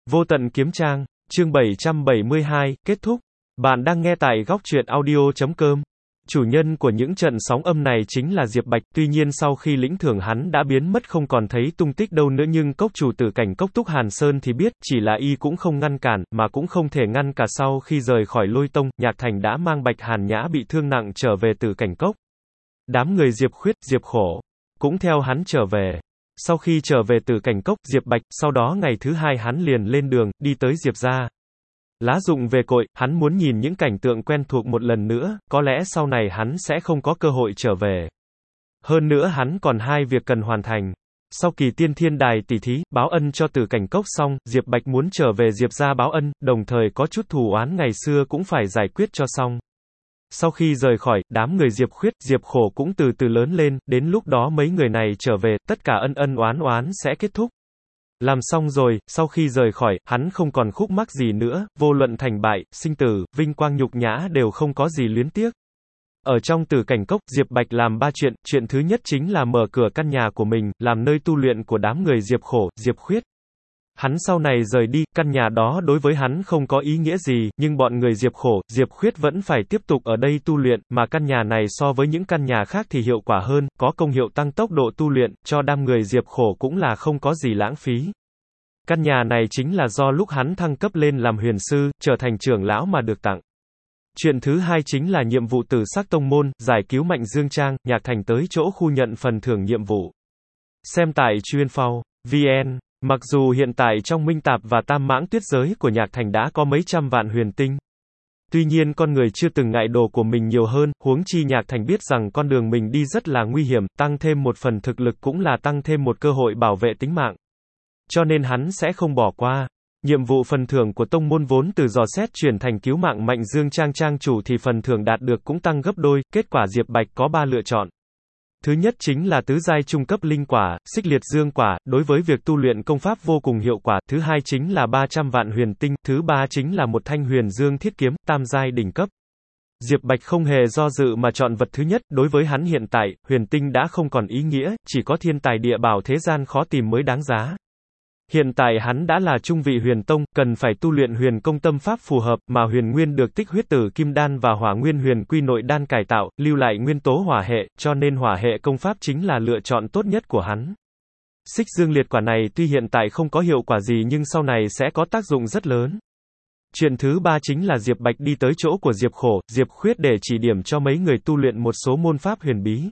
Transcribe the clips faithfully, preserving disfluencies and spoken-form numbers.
Vô tận kiếm trang, chương bảy trăm bảy mươi hai, kết thúc. Bạn đang nghe tại góc truyện audio chấm com. Chủ nhân của những trận sóng âm này chính là Diệp Bạch, tuy nhiên sau khi lĩnh thưởng hắn đã biến mất không còn thấy tung tích đâu nữa, nhưng cốc chủ Tử Cảnh Cốc Túc Hàn Sơn thì biết, chỉ là y cũng không ngăn cản, mà cũng không thể ngăn cả. Sau khi rời khỏi Lôi Tông, Nhạc Thành đã mang Bạch Hàn Nhã bị thương nặng trở về Tử Cảnh Cốc. Đám người Diệp Khuyết, Diệp Khổ cũng theo hắn trở về. Sau khi trở về Tử Cảnh Cốc, Diệp Bạch, sau đó ngày thứ hai hắn liền lên đường, đi tới Diệp gia. Lá dụng về cội, hắn muốn nhìn những cảnh tượng quen thuộc một lần nữa, có lẽ sau này hắn sẽ không có cơ hội trở về. Hơn nữa hắn còn hai việc cần hoàn thành. Sau kỳ tiên thiên đài tỷ thí, báo ân cho Tử Cảnh Cốc xong, Diệp Bạch muốn trở về Diệp gia báo ân, đồng thời có chút thù oán ngày xưa cũng phải giải quyết cho xong. Sau khi rời khỏi, đám người Diệp Khuyết, Diệp Khổ cũng từ từ lớn lên, đến lúc đó mấy người này trở về, tất cả ân ân oán oán sẽ kết thúc. Làm xong rồi, sau khi rời khỏi, hắn không còn khúc mắc gì nữa, vô luận thành bại, sinh tử, vinh quang nhục nhã đều không có gì luyến tiếc. Ở trong Tử Cảnh Cốc, Diệp Bạch làm ba chuyện, chuyện thứ nhất chính là mở cửa căn nhà của mình, làm nơi tu luyện của đám người Diệp Khổ, Diệp Khuyết. Hắn sau này rời đi, căn nhà đó đối với hắn không có ý nghĩa gì, nhưng bọn người Diệp Khổ, Diệp Khuyết vẫn phải tiếp tục ở đây tu luyện, mà căn nhà này so với những căn nhà khác thì hiệu quả hơn, có công hiệu tăng tốc độ tu luyện, cho đám người Diệp Khổ cũng là không có gì lãng phí. Căn nhà này chính là do lúc hắn thăng cấp lên làm huyền sư, trở thành trưởng lão mà được tặng. Chuyện thứ hai chính là nhiệm vụ Tử Sắc Tông Môn, giải cứu Mạnh Dương Trang, Nhạc Thành tới chỗ khu nhận phần thưởng nhiệm vụ. Xem tại chuyên.phao chấm vn. Mặc dù hiện tại trong Minh Tạp và Tam Mãng Tuyết giới của Nhạc Thành đã có mấy trăm vạn huyền tinh. Tuy nhiên con người chưa từng ngại đồ của mình nhiều hơn, huống chi Nhạc Thành biết rằng con đường mình đi rất là nguy hiểm, tăng thêm một phần thực lực cũng là tăng thêm một cơ hội bảo vệ tính mạng. Cho nên hắn sẽ không bỏ qua. Nhiệm vụ phần thưởng của tông môn vốn từ dò xét chuyển thành cứu mạng Mạnh Dương Trang trang chủ thì phần thưởng đạt được cũng tăng gấp đôi, kết quả Diệp Bạch có ba lựa chọn. Thứ nhất chính là tứ giai trung cấp linh quả, xích liệt dương quả, đối với việc tu luyện công pháp vô cùng hiệu quả. Thứ hai chính là ba trăm vạn huyền tinh, thứ ba chính là một thanh huyền dương thiết kiếm, tam giai đỉnh cấp. Diệp Bạch không hề do dự mà chọn vật thứ nhất, đối với hắn hiện tại, huyền tinh đã không còn ý nghĩa, chỉ có thiên tài địa bảo thế gian khó tìm mới đáng giá. Hiện tại hắn đã là trung vị huyền tông, cần phải tu luyện huyền công tâm pháp phù hợp, mà huyền nguyên được tích huyết tử kim đan và hỏa nguyên huyền quy nội đan cải tạo, lưu lại nguyên tố hỏa hệ, cho nên hỏa hệ công pháp chính là lựa chọn tốt nhất của hắn. Xích dương liệt quả này tuy hiện tại không có hiệu quả gì nhưng sau này sẽ có tác dụng rất lớn. Chuyện thứ ba chính là Diệp Bạch đi tới chỗ của Diệp Khổ, Diệp Khuyết để chỉ điểm cho mấy người tu luyện một số môn pháp huyền bí.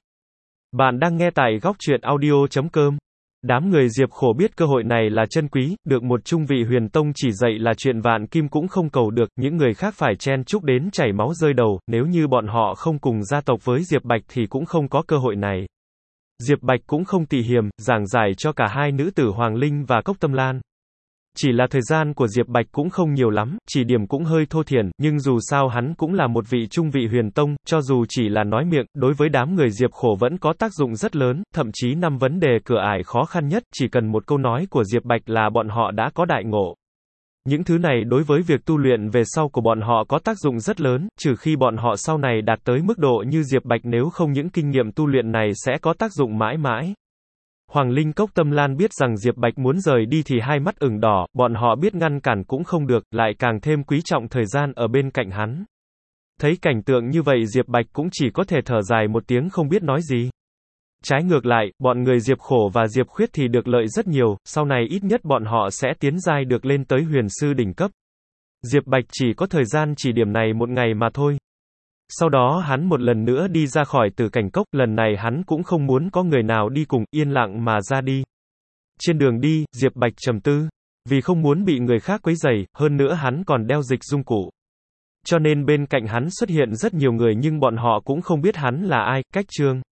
Bạn đang nghe tại góc truyện audio chấm com. Đám người Diệp Khổ biết cơ hội này là chân quý, được một trung vị huyền tông chỉ dạy là chuyện vạn kim cũng không cầu được, những người khác phải chen chúc đến chảy máu rơi đầu, nếu như bọn họ không cùng gia tộc với Diệp Bạch thì cũng không có cơ hội này. Diệp Bạch cũng không tị hiềm, giảng giải cho cả hai nữ tử Hoàng Linh và Cốc Tâm Lan. Chỉ là thời gian của Diệp Bạch cũng không nhiều lắm, chỉ điểm cũng hơi thô thiển, nhưng dù sao hắn cũng là một vị trung vị huyền tông, cho dù chỉ là nói miệng, đối với đám người Diệp Khổ vẫn có tác dụng rất lớn, thậm chí năm vấn đề cửa ải khó khăn nhất, chỉ cần một câu nói của Diệp Bạch là bọn họ đã có đại ngộ. Những thứ này đối với việc tu luyện về sau của bọn họ có tác dụng rất lớn, trừ khi bọn họ sau này đạt tới mức độ như Diệp Bạch, nếu không những kinh nghiệm tu luyện này sẽ có tác dụng mãi mãi. Hoàng Linh Cốc Tâm Lan biết rằng Diệp Bạch muốn rời đi thì hai mắt ửng đỏ, bọn họ biết ngăn cản cũng không được, lại càng thêm quý trọng thời gian ở bên cạnh hắn. Thấy cảnh tượng như vậy Diệp Bạch cũng chỉ có thể thở dài một tiếng không biết nói gì. Trái ngược lại, bọn người Diệp Khổ và Diệp Khuyết thì được lợi rất nhiều, sau này ít nhất bọn họ sẽ tiến giai được lên tới huyền sư đỉnh cấp. Diệp Bạch chỉ có thời gian chỉ điểm này một ngày mà thôi. Sau đó hắn một lần nữa đi ra khỏi Tử Cảnh Cốc, lần này hắn cũng không muốn có người nào đi cùng, yên lặng mà ra đi. Trên đường đi, Diệp Bạch trầm tư, vì không muốn bị người khác quấy rầy, hơn nữa hắn còn đeo dịch dung cụ. Cho nên bên cạnh hắn xuất hiện rất nhiều người nhưng bọn họ cũng không biết hắn là ai. Cách chương